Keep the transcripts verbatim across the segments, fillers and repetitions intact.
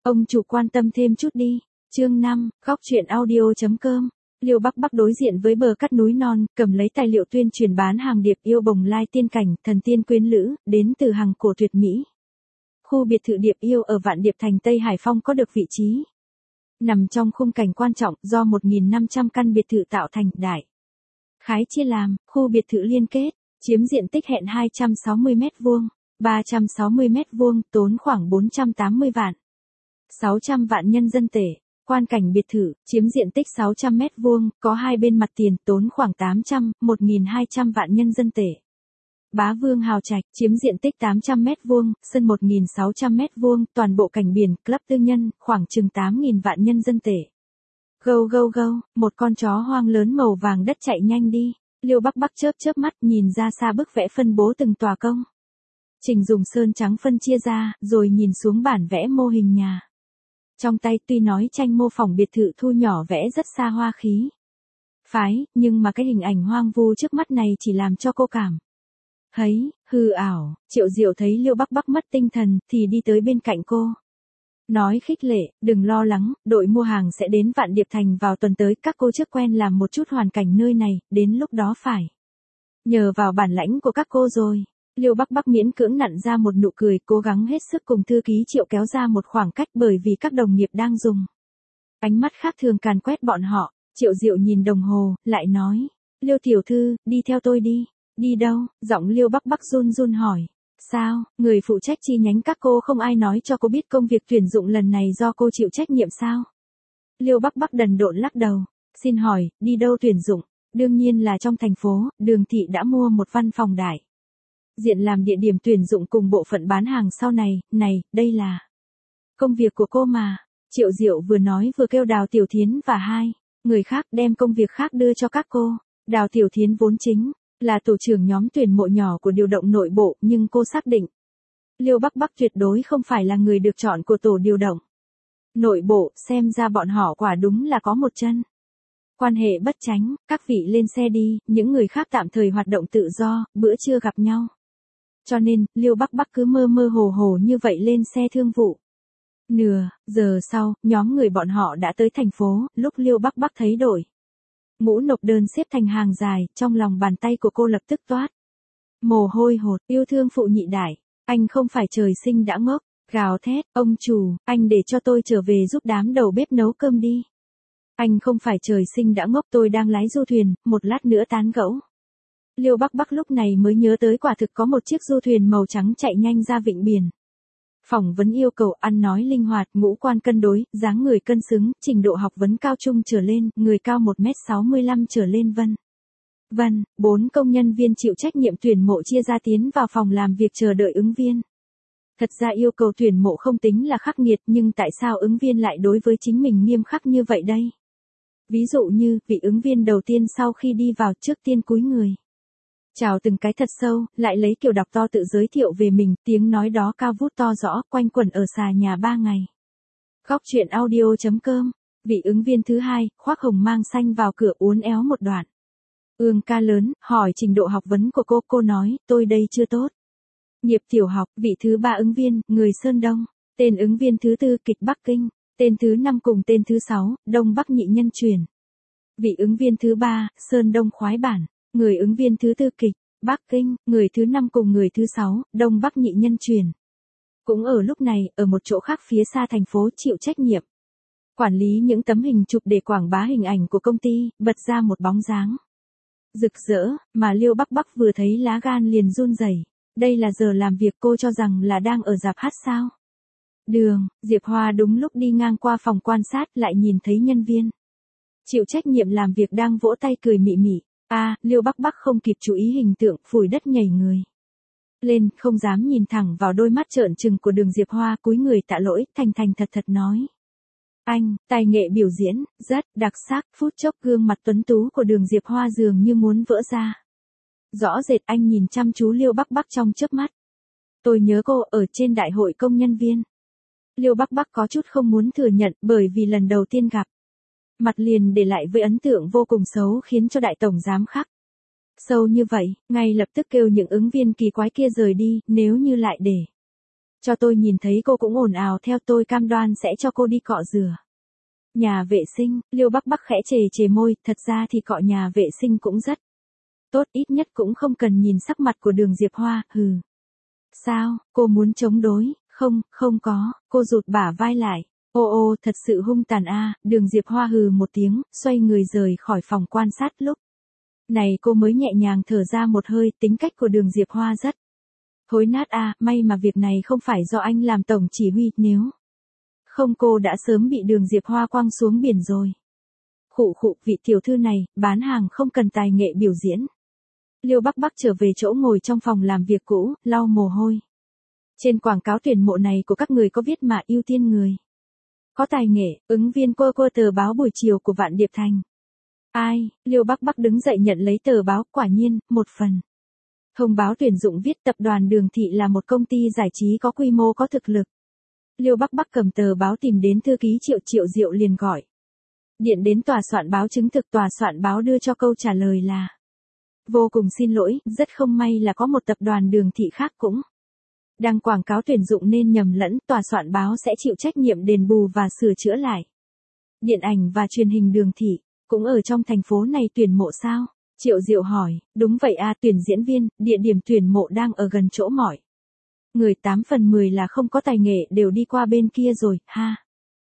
Ông chủ quan tâm thêm chút đi. Chương năm, góc truyện audio.com. Liêu Bắc Bắc đối diện với bờ cắt núi non, cầm lấy tài liệu tuyên truyền bán hàng điệp yêu bồng lai tiên cảnh, thần tiên quyến lữ, đến từ hàng cổ tuyệt mỹ. Khu biệt thự điệp yêu ở Vạn Điệp Thành Tây Hải Phong có được vị trí. Nằm trong khung cảnh quan trọng do một nghìn năm trăm căn biệt thự tạo thành, đại khái chia làm, khu biệt thự liên kết, chiếm diện tích hẹn hai trăm sáu mươi mét vuông, ba trăm sáu mươi mét vuông, tốn khoảng bốn trăm tám mươi vạn. sáu trăm vạn nhân dân tệ. Quan cảnh biệt thự, chiếm diện tích sáu trăm mét vuông, có hai bên mặt tiền, tốn khoảng tám trăm, một nghìn hai trăm vạn nhân dân tệ. Bá Vương Hào Trạch, chiếm diện tích tám trăm mét vuông, sân một nghìn sáu trăm mét vuông, toàn bộ cảnh biển, club tư nhân, khoảng chừng tám nghìn vạn nhân dân tệ. Gâu gâu gâu, một con chó hoang lớn màu vàng đất chạy nhanh đi. Liêu Bắc Bắc chớp chớp mắt nhìn ra xa bức vẽ phân bố từng tòa công trình dùng sơn trắng phân chia ra, rồi nhìn xuống bản vẽ mô hình nhà. Trong tay tuy nói tranh mô phỏng biệt thự thu nhỏ vẽ rất xa hoa khí phái, nhưng mà cái hình ảnh hoang vu trước mắt này chỉ làm cho cô cảm thấy hư ảo. Triệu Diệu thấy Liêu Bắc Bắc mất tinh thần thì đi tới bên cạnh cô, nói khích lệ, đừng lo lắng, đội mua hàng sẽ đến Vạn Điệp Thành vào tuần tới, các cô trước quen làm một chút hoàn cảnh nơi này, đến lúc đó phải nhờ vào bản lãnh của các cô rồi. Liêu Bắc Bắc miễn cưỡng nặn ra một nụ cười, cố gắng hết sức cùng thư ký Triệu kéo ra một khoảng cách bởi vì các đồng nghiệp đang dùng ánh mắt khác thường càn quét bọn họ. Triệu Diệu nhìn đồng hồ, lại nói, Liêu tiểu thư, đi theo tôi đi. Đi đâu? Giọng Liêu Bắc Bắc run run hỏi. Sao, người phụ trách chi nhánh các cô không ai nói cho cô biết công việc tuyển dụng lần này do cô chịu trách nhiệm sao? Liêu Bắc Bắc đần độn lắc đầu. Xin hỏi, đi đâu tuyển dụng? Đương nhiên là trong thành phố, Đường thị đã mua một văn phòng đại diện làm địa điểm tuyển dụng cùng bộ phận bán hàng sau này. Này, đây là công việc của cô mà. Triệu Diệu vừa nói vừa kêu Đào Tiểu Thiến và hai người khác đem công việc khác đưa cho các cô. Đào Tiểu Thiến vốn chính là tổ trưởng nhóm tuyển mộ nhỏ của điều động nội bộ, nhưng cô xác định Liêu Bắc Bắc tuyệt đối không phải là người được chọn của tổ điều động nội bộ, xem ra bọn họ quả đúng là có một chân quan hệ bất chánh. Các vị lên xe đi, những người khác tạm thời hoạt động tự do, bữa trưa gặp nhau. Cho nên, Liêu Bắc Bắc cứ mơ mơ hồ hồ như vậy lên xe thương vụ. Nửa giờ sau, nhóm người bọn họ đã tới thành phố. Lúc Liêu Bắc Bắc thấy đội mũ nộp đơn xếp thành hàng dài, trong lòng bàn tay của cô lập tức toát mồ hôi hột. Yêu thương phụ nhị đại, anh không phải trời sinh đã ngốc. Gào thét, ông chủ, anh để cho tôi trở về giúp đám đầu bếp nấu cơm đi. Anh không phải trời sinh đã ngốc, tôi đang lái du thuyền, một lát nữa tán gẫu. Liêu Bắc Bắc lúc này mới nhớ tới quả thực có một chiếc du thuyền màu trắng chạy nhanh ra vịnh biển. Phỏng vấn yêu cầu ăn nói linh hoạt, ngũ quan cân đối, dáng người cân xứng, trình độ học vấn cao trung trở lên, người cao một mét sáu mươi lăm trở lên vân vân. Bốn công nhân viên chịu trách nhiệm tuyển mộ chia ra tiến vào phòng làm việc chờ đợi ứng viên. Thật ra yêu cầu tuyển mộ không tính là khắc nghiệt, nhưng tại sao ứng viên lại đối với chính mình nghiêm khắc như vậy đây? Ví dụ như, vị ứng viên đầu tiên sau khi đi vào trước tiên cúi người chào từng cái thật sâu, lại lấy kiểu đọc to tự giới thiệu về mình, tiếng nói đó cao vút to rõ, quanh quẩn ở xà nhà ba ngày. Góc truyện audio.com. Vị ứng viên thứ hai, khoác hồng mang xanh vào cửa uốn éo một đoạn ương ca lớn, hỏi trình độ học vấn của cô. Cô nói, tôi đây chưa tốt nghiệp tiểu học. Vị thứ ba ứng viên, người Sơn Đông. Tên ứng viên thứ tư, kịch Bắc Kinh. Tên thứ năm cùng tên thứ sáu, Đông Bắc nhị nhân truyền. Vị ứng viên thứ ba, Sơn Đông khoái bản. Người ứng viên thứ tư, kịch Bắc Kinh. Người thứ năm cùng người thứ sáu, Đông Bắc nhị nhân truyền. Cũng ở lúc này, ở một chỗ khác phía xa thành phố chịu trách nhiệm quản lý những tấm hình chụp để quảng bá hình ảnh của công ty, bật ra một bóng dáng rực rỡ, mà Liêu Bắc Bắc vừa thấy lá gan liền run rẩy. Đây là giờ làm việc, cô cho rằng là đang ở rạp hát sao? Đường, Diệp Hoa đúng lúc đi ngang qua phòng quan sát, lại nhìn thấy nhân viên chịu trách nhiệm làm việc đang vỗ tay cười mị mị. A, à, Liêu Bắc Bắc không kịp chú ý hình tượng, phủi đất nhảy người lên, không dám nhìn thẳng vào đôi mắt trợn trừng của Đường Diệp Hoa, cúi người tạ lỗi, thành thành thật thật nói. Anh, tài nghệ biểu diễn, rất đặc sắc. Phút chốc gương mặt tuấn tú của Đường Diệp Hoa dường như muốn vỡ ra. Rõ rệt anh nhìn chăm chú Liêu Bắc Bắc trong chớp mắt. Tôi nhớ cô ở trên đại hội công nhân viên. Liêu Bắc Bắc có chút không muốn thừa nhận, bởi vì lần đầu tiên gặp mặt liền để lại với ấn tượng vô cùng xấu, khiến cho đại tổng giám khắc sâu như vậy, ngay lập tức kêu những ứng viên kỳ quái kia rời đi. Nếu như lại để Cho tôi nhìn thấy cô cũng ồn ào theo tôi cam đoan sẽ cho cô đi cọ rửa. Nhà vệ sinh, Liêu Bắc Bắc khẽ chề chề môi, thật ra thì cọ nhà vệ sinh cũng rất tốt, ít nhất cũng không cần nhìn sắc mặt của Đường Diệp Hoa, hừ. Sao, cô muốn chống đối, không, không có, cô rụt bả vai lại. Ô ô, thật sự hung tàn a. Đường Diệp Hoa hừ một tiếng, xoay người rời khỏi phòng quan sát lúc này cô mới nhẹ nhàng thở ra một hơi, tính cách của Đường Diệp Hoa rất thối nát a, may mà việc này không phải do anh làm tổng chỉ huy, nếu không cô đã sớm bị Đường Diệp Hoa quăng xuống biển rồi. Khụ khụ, vị tiểu thư này, bán hàng không cần tài nghệ biểu diễn. Liêu Bắc Bắc trở về chỗ ngồi trong phòng làm việc cũ, lau mồ hôi. Trên quảng cáo tuyển mộ này của các người có viết mà ưu tiên người có tài nghệ, ứng viên quơ quơ tờ báo buổi chiều của Vạn Điệp Thành. Ai, Liêu Bắc Bắc đứng dậy nhận lấy tờ báo, quả nhiên, một phần. Thông báo tuyển dụng viết tập đoàn Đường Thị là một công ty giải trí có quy mô có thực lực. Liêu Bắc Bắc cầm tờ báo tìm đến thư ký Triệu Triệu Diệu liền gọi điện đến tòa soạn báo chứng thực, tòa soạn báo đưa cho câu trả lời là: vô cùng xin lỗi, rất không may là có một tập đoàn Đường Thị khác cũng đăng quảng cáo tuyển dụng nên nhầm lẫn, tòa soạn báo sẽ chịu trách nhiệm đền bù và sửa chữa lại. Điện ảnh và truyền hình Đường Thị cũng ở trong thành phố này tuyển mộ sao? Triệu Diệu hỏi. Đúng vậy a, tuyển diễn viên, địa điểm tuyển mộ đang ở gần chỗ mọi người, tám phần mười là không có tài nghệ đều đi qua bên kia rồi, ha.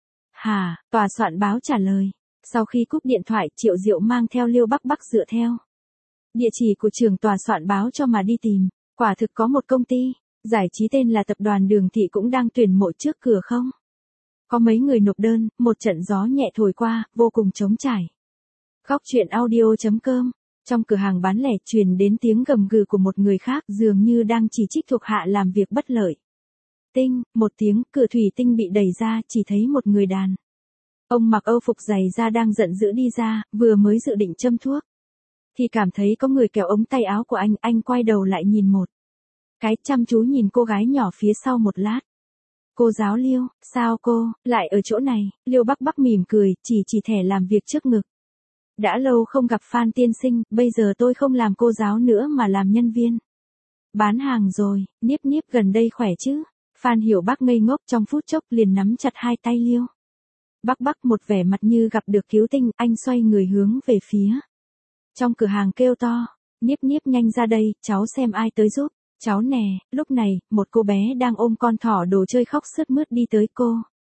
Hà, tòa soạn báo trả lời. Sau khi cúp điện thoại, Triệu Diệu mang theo Liêu Bắc Bắc dựa theo địa chỉ của trưởng tòa soạn báo cho mà đi tìm. Quả thực có một công ty giải trí tên là tập đoàn Đường Thị cũng đang tuyển mộ trước cửa không? Có mấy người nộp đơn, một trận gió nhẹ thổi qua, vô cùng trống trải. Góc truyện audio chấm com. Trong cửa hàng bán lẻ truyền đến tiếng gầm gừ của một người khác, dường như đang chỉ trích thuộc hạ làm việc bất lợi. Tinh, một tiếng, cửa thủy tinh bị đẩy ra, chỉ thấy một người đàn ông mặc âu phục dày da đang giận dữ đi ra, vừa mới dự định châm thuốc thì cảm thấy có người kéo ống tay áo của anh, anh quay đầu lại nhìn một cái, chăm chú nhìn cô gái nhỏ phía sau một lát. Cô giáo Liêu, sao cô lại ở chỗ này? Liêu Bắc Bắc mỉm cười, chỉ chỉ thẻ làm việc trước ngực. Đã lâu không gặp Phan tiên sinh, bây giờ tôi không làm cô giáo nữa mà làm nhân viên bán hàng rồi. Niếp Niếp gần đây khỏe chứ? Phan Hiểu Bắc ngây ngốc trong phút chốc liền nắm chặt hai tay Liêu Bắc Bắc, một vẻ mặt như gặp được cứu tinh, anh xoay người hướng về phía trong cửa hàng kêu to. Niếp Niếp nhanh ra đây, cháu xem ai tới giúp cháu nè. Lúc này, một cô bé đang ôm con thỏ đồ chơi khóc sướt mướt đi tới. Cô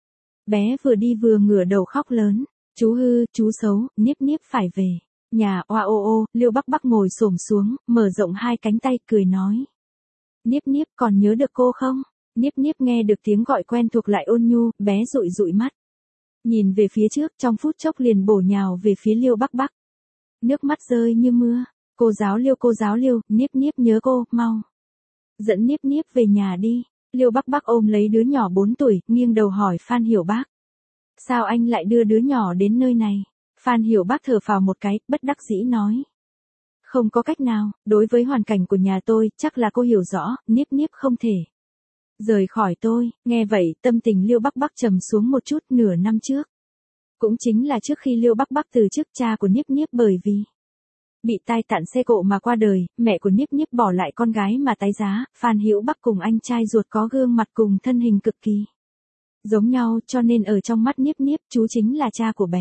bé vừa đi vừa ngửa đầu khóc lớn. Chú hư, chú xấu, Niếp Niếp phải về nhà. Oa ô ô. Liêu Bắc Bắc ngồi xổm xuống, mở rộng hai cánh tay, cười nói. Niếp Niếp, còn nhớ được cô không? Niếp Niếp nghe được tiếng gọi quen thuộc lại ôn nhu, bé dụi dụi mắt nhìn về phía trước, trong phút chốc liền bổ nhào về phía Liêu Bắc Bắc. Nước mắt rơi như mưa. Cô giáo Liêu, cô giáo Liêu, Niếp Niếp nhớ cô, mau dẫn Niếp Niếp về nhà đi. Liêu Bắc Bắc ôm lấy đứa nhỏ bốn tuổi, nghiêng đầu hỏi Phan Hiểu Bác. Sao anh lại đưa đứa nhỏ đến nơi này? Phan Hiểu Bác thở phào một cái, bất đắc dĩ nói. Không có cách nào, đối với hoàn cảnh của nhà tôi, chắc là cô hiểu rõ, Niếp Niếp không thể rời khỏi tôi. Nghe vậy, tâm tình Liêu Bắc Bắc trầm xuống một chút. Nửa năm trước, cũng chính là trước khi Liêu Bắc Bắc từ chức, cha của Niếp Niếp bởi vì bị tai nạn xe cộ mà qua đời, mẹ của Niếp Niếp bỏ lại con gái mà tái giá. Phan Hiểu Bắc cùng anh trai ruột có gương mặt cùng thân hình cực kỳ giống nhau, cho nên ở trong mắt Niếp Niếp, chú chính là cha của bé.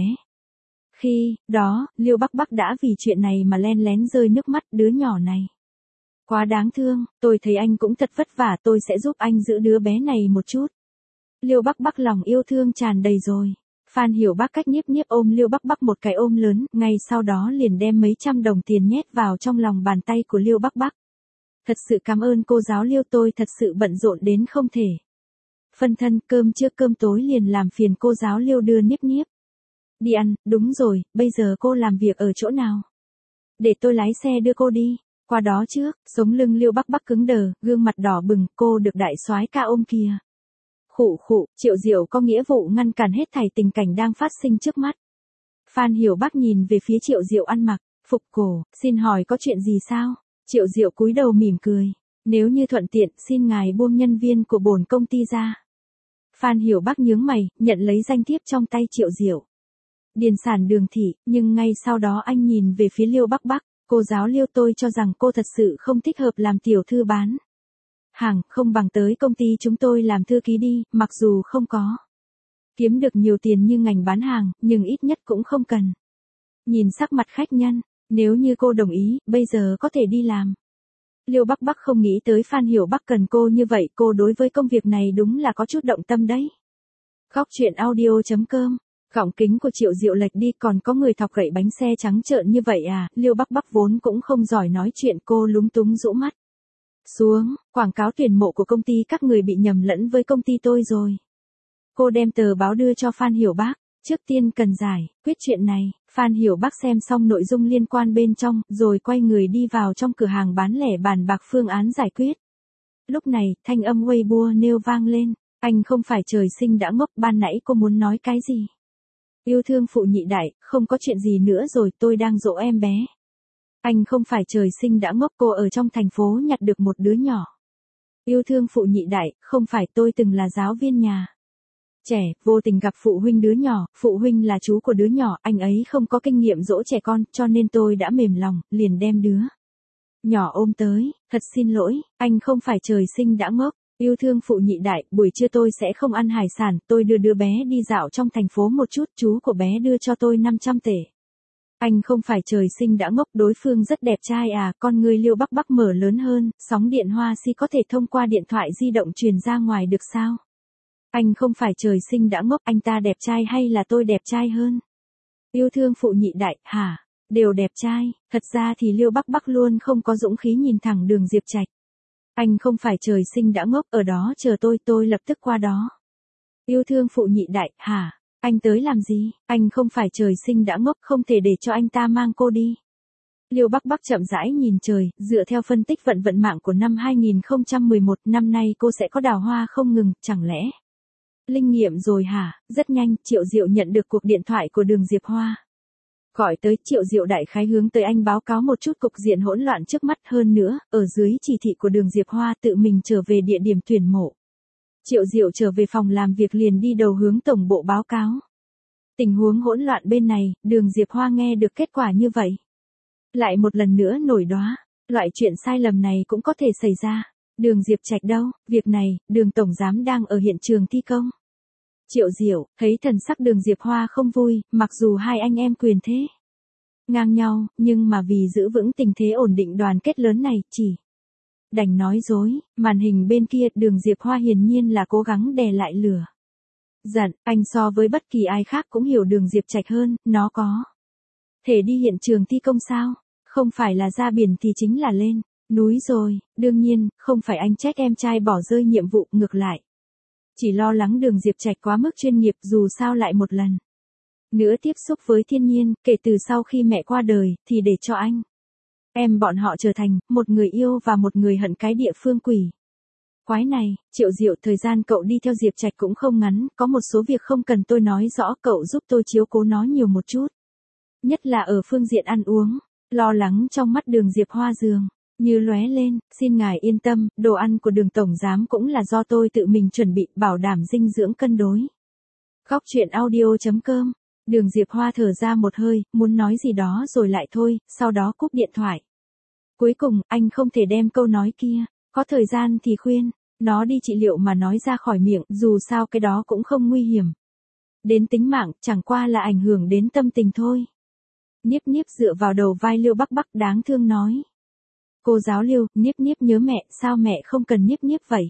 Khi đó, Liêu Bắc Bắc đã vì chuyện này mà len lén rơi nước mắt. Đứa nhỏ này quá đáng thương, tôi thấy anh cũng thật vất vả, tôi sẽ giúp anh giữ đứa bé này một chút. Liêu Bắc Bắc lòng yêu thương tràn đầy rồi. Phan Hiểu Bác cách Niếp Niếp ôm Liêu Bắc Bắc một cái ôm lớn, ngay sau đó liền đem mấy trăm đồng tiền nhét vào trong lòng bàn tay của Liêu Bắc Bắc. Thật sự cảm ơn cô giáo Liêu, tôi thật sự bận rộn đến không thể phân thân, cơm trước cơm tối liền làm phiền cô giáo Liêu đưa Niếp Niếp đi ăn. Đúng rồi, bây giờ cô làm việc ở chỗ nào? Để tôi lái xe đưa cô đi. Qua đó trước, sống lưng Liêu Bắc Bắc cứng đờ, gương mặt đỏ bừng, cô được đại soái ca ôm kìa. Khụ khụ, Triệu Diệu có nghĩa vụ ngăn cản hết thảy tình cảnh đang phát sinh trước mắt. Phan Hiểu Bắc nhìn về phía Triệu Diệu ăn mặc phục cổ, xin hỏi có chuyện gì sao? Triệu Diệu cúi đầu mỉm cười. Nếu như thuận tiện, xin ngài buông nhân viên của bổn công ty ra. Phan Hiểu Bắc nhướng mày, nhận lấy danh thiếp trong tay Triệu Diệu. Điền sản Đường Thị, nhưng ngay sau đó anh nhìn về phía Liêu Bắc Bắc. Cô giáo Liêu, tôi cho rằng cô thật sự không thích hợp làm tiểu thư bán Hàng, không bằng tới công ty chúng tôi làm thư ký đi, mặc dù không có kiếm được nhiều tiền như ngành bán hàng, nhưng ít nhất cũng không cần. Nhìn sắc mặt khách nhân, nếu như cô đồng ý, bây giờ có thể đi làm. Liêu Bắc Bắc không nghĩ tới Phan Hiểu Bắc cần cô như vậy, cô đối với công việc này đúng là có chút động tâm đấy. Góc chuyện audio chấm com, gọng kính của Triệu Diệu lệch đi, còn có người thọc gậy bánh xe trắng trợn như vậy à? Liêu Bắc Bắc vốn cũng không giỏi nói chuyện, cô lúng túng rũ mắt xuống, quảng cáo tuyển mộ của công ty các người bị nhầm lẫn với công ty tôi rồi. Cô đem tờ báo đưa cho Phan Hiểu Bắc, trước tiên cần giải quyết chuyện này. Phan Hiểu Bắc xem xong nội dung liên quan bên trong, rồi quay người đi vào trong cửa hàng bán lẻ bàn bạc phương án giải quyết. Lúc này, thanh âm Weibo nêu vang lên, anh không phải trời sinh đã ngốc, ban nãy cô muốn nói cái gì? Yêu thương phụ nhị đại, không có chuyện gì nữa rồi, tôi đang dỗ em bé. Anh không phải trời sinh đã ngốc, cô ở trong thành phố nhặt được một đứa nhỏ. Yêu thương phụ nhị đại, không phải, tôi từng là giáo viên nhà trẻ, vô tình gặp phụ huynh đứa nhỏ, phụ huynh là chú của đứa nhỏ, anh ấy không có kinh nghiệm dỗ trẻ con, cho nên tôi đã mềm lòng, liền đem đứa nhỏ ôm tới. Thật xin lỗi, anh không phải trời sinh đã ngốc. Yêu thương phụ nhị đại, buổi trưa tôi sẽ không ăn hải sản, tôi đưa đứa bé đi dạo trong thành phố một chút, chú của bé đưa cho tôi năm trăm tệ. Anh không phải trời sinh đã ngốc, đối phương rất đẹp trai à? Con người Liêu Bắc Bắc mở lớn hơn, sóng điện hoa si có thể thông qua điện thoại di động truyền ra ngoài được sao? Anh không phải trời sinh đã ngốc, anh ta đẹp trai hay là tôi đẹp trai hơn? Yêu thương phụ nhị đại, hả? Đều đẹp trai. Thật ra thì Liêu Bắc Bắc luôn không có dũng khí nhìn thẳng Đường Diệp Trạch. Anh không phải trời sinh đã ngốc, ở đó chờ tôi, tôi lập tức qua đó. Yêu thương phụ nhị đại, hả? Anh tới làm gì? Anh không phải trời sinh đã ngốc, không thể để cho anh ta mang cô đi. Liêu Bắc Bắc chậm rãi nhìn trời, dựa theo phân tích vận vận mạng của năm hai nghìn không trăm mười một, năm nay cô sẽ có đào hoa không ngừng, chẳng lẽ? Linh nghiệm rồi hả? Rất nhanh, Triệu Diệu nhận được cuộc điện thoại của Đường Diệp Hoa. Gọi tới, Triệu Diệu đại khái hướng tới anh báo cáo một chút cục diện hỗn loạn trước mắt, hơn nữa, ở dưới chỉ thị của Đường Diệp Hoa tự mình trở về địa điểm tuyển mộ. Triệu Diệu trở về phòng làm việc liền đi đầu hướng tổng bộ báo cáo. Tình huống hỗn loạn bên này, Đường Diệp Hoa nghe được kết quả như vậy. Lại một lần nữa nổi đoá, loại chuyện sai lầm này cũng có thể xảy ra. Đường Diệp Trạch đâu? Việc này, Đường tổng giám đang ở hiện trường thi công. Triệu Diệu, thấy thần sắc Đường Diệp Hoa không vui, mặc dù hai anh em quyền thế ngang nhau, nhưng mà vì giữ vững tình thế ổn định đoàn kết lớn này, chỉ đành nói dối. Màn hình bên kia, Đường Diệp Hoa hiển nhiên là cố gắng đè lại lửa giận, anh so với bất kỳ ai khác cũng hiểu Đường Diệp Trạch hơn, nó có thể đi hiện trường thi công sao? Không phải là ra biển thì chính là lên núi rồi. Đương nhiên, không phải anh trách em trai bỏ rơi nhiệm vụ, ngược lại chỉ lo lắng Đường Diệp Trạch quá mức chuyên nghiệp, dù sao lại một lần nữa tiếp xúc với thiên nhiên, kể từ sau khi mẹ qua đời, thì để cho anh em bọn họ trở thành một người yêu và một người hận cái địa phương quỷ quái này. Triệu Diệu, thời gian cậu đi theo Diệp Trạch cũng không ngắn, có một số việc không cần tôi nói rõ, cậu giúp tôi chiếu cố nó nhiều một chút. Nhất là ở phương diện ăn uống. Lo lắng trong mắt Đường Diệp Hoa dường như lóe lên, xin ngài yên tâm, đồ ăn của Đường tổng giám cũng là do tôi tự mình chuẩn bị, bảo đảm dinh dưỡng cân đối. Góc chuyện audio chấm com. Đường Diệp Hoa thở ra một hơi, muốn nói gì đó rồi lại thôi, sau đó cúp điện thoại. Cuối cùng, anh không thể đem câu nói kia, có thời gian thì khuyên nó đi trị liệu mà nói ra khỏi miệng, dù sao cái đó cũng không nguy hiểm đến tính mạng, chẳng qua là ảnh hưởng đến tâm tình thôi. Niếp Niếp dựa vào đầu vai Liêu Bắc Bắc đáng thương nói. Cô giáo Liêu, Niếp Niếp nhớ mẹ, sao mẹ không cần Niếp Niếp vậy?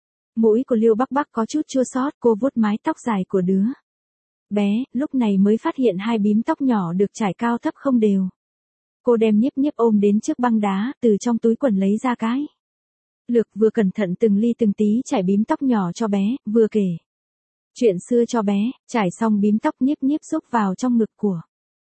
Mũi của Liêu Bắc Bắc có chút chua xót, cô vuốt mái tóc dài của đứa bé, lúc này mới phát hiện hai bím tóc nhỏ được trải cao thấp không đều. Cô đem Niếp Niếp ôm đến trước băng đá, từ trong túi quần lấy ra cái lược, vừa cẩn thận từng ly từng tí trải bím tóc nhỏ cho bé, vừa kể chuyện xưa cho bé. Trải xong bím tóc, Niếp Niếp xúc vào trong ngực của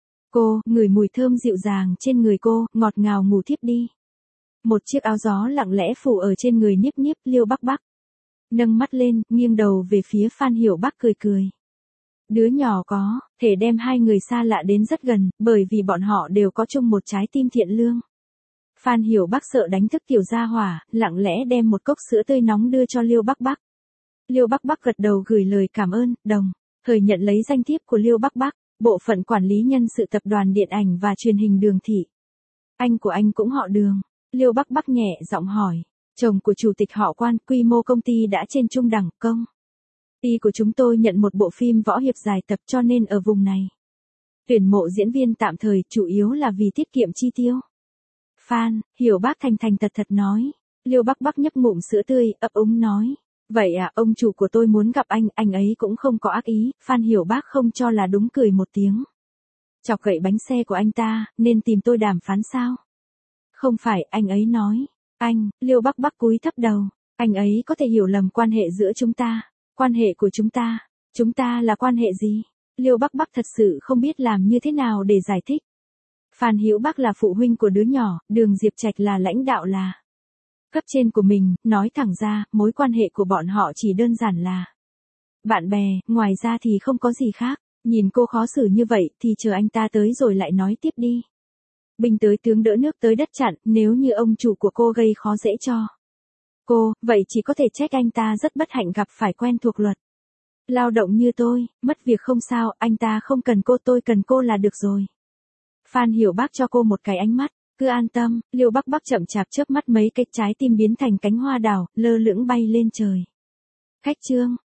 cô, ngửi mùi thơm dịu dàng trên người cô, ngọt ngào ngủ thiếp đi. Một chiếc áo gió lặng lẽ phủ ở trên người Niếp Niếp. Liêu Bắc Bắc nâng mắt lên, nghiêng đầu về phía Phan Hiểu Bắc cười cười. Đứa nhỏ có thể đem hai người xa lạ đến rất gần, bởi vì bọn họ đều có chung một trái tim thiện lương. Phan Hiểu Bắc sợ đánh thức tiểu gia hỏa, lặng lẽ đem một cốc sữa tươi nóng đưa cho Liêu Bắc Bắc. Liêu Bắc Bắc gật đầu gửi lời cảm ơn, đồng thời nhận lấy danh thiếp của Liêu Bắc Bắc, bộ phận quản lý nhân sự tập đoàn điện ảnh và truyền hình Đường thị. Anh của anh cũng họ Đường. Liêu Bắc Bắc nhẹ giọng hỏi. Chồng của chủ tịch họ Quan, quy mô công ty đã trên trung đẳng, công ty của chúng tôi nhận một bộ phim võ hiệp dài tập cho nên ở vùng này. Tuyển mộ diễn viên tạm thời chủ yếu là vì tiết kiệm chi tiêu. Phan Hiểu Bác thành thành thật thật nói. Liêu Bắc Bắc nhấp ngụm sữa tươi, ấp úng nói. Vậy à, ông chủ của tôi muốn gặp anh, anh ấy cũng không có ác ý. Phan Hiểu Bác không cho là đúng, cười một tiếng. Chọc gậy bánh xe của anh ta, nên tìm tôi đàm phán sao? Không phải, anh ấy nói. Anh, Liêu Bắc Bắc cúi thấp đầu. Anh ấy có thể hiểu lầm quan hệ giữa chúng ta. Quan hệ của chúng ta. Chúng ta là quan hệ gì? Liêu Bắc Bắc thật sự không biết làm như thế nào để giải thích. Phan Hiểu Bác là phụ huynh của đứa nhỏ, Đường Diệp Trạch là lãnh đạo là cấp trên của mình, nói thẳng ra, mối quan hệ của bọn họ chỉ đơn giản là bạn bè, ngoài ra thì không có gì khác. Nhìn cô khó xử như vậy thì chờ anh ta tới rồi lại nói tiếp đi. Binh tới tướng đỡ nước tới đất chặn, nếu như ông chủ của cô gây khó dễ cho cô, vậy chỉ có thể trách anh ta rất bất hạnh gặp phải quen thuộc luật lao động như tôi, mất việc không sao, anh ta không cần cô, tôi cần cô là được rồi. Phan Hiểu Bác cho cô một cái ánh mắt, cứ an tâm. Liêu Bắc Bắc chậm chạp chớp mắt, mấy cái trái tim biến thành cánh hoa đào, lơ lửng bay lên trời. Khách trương,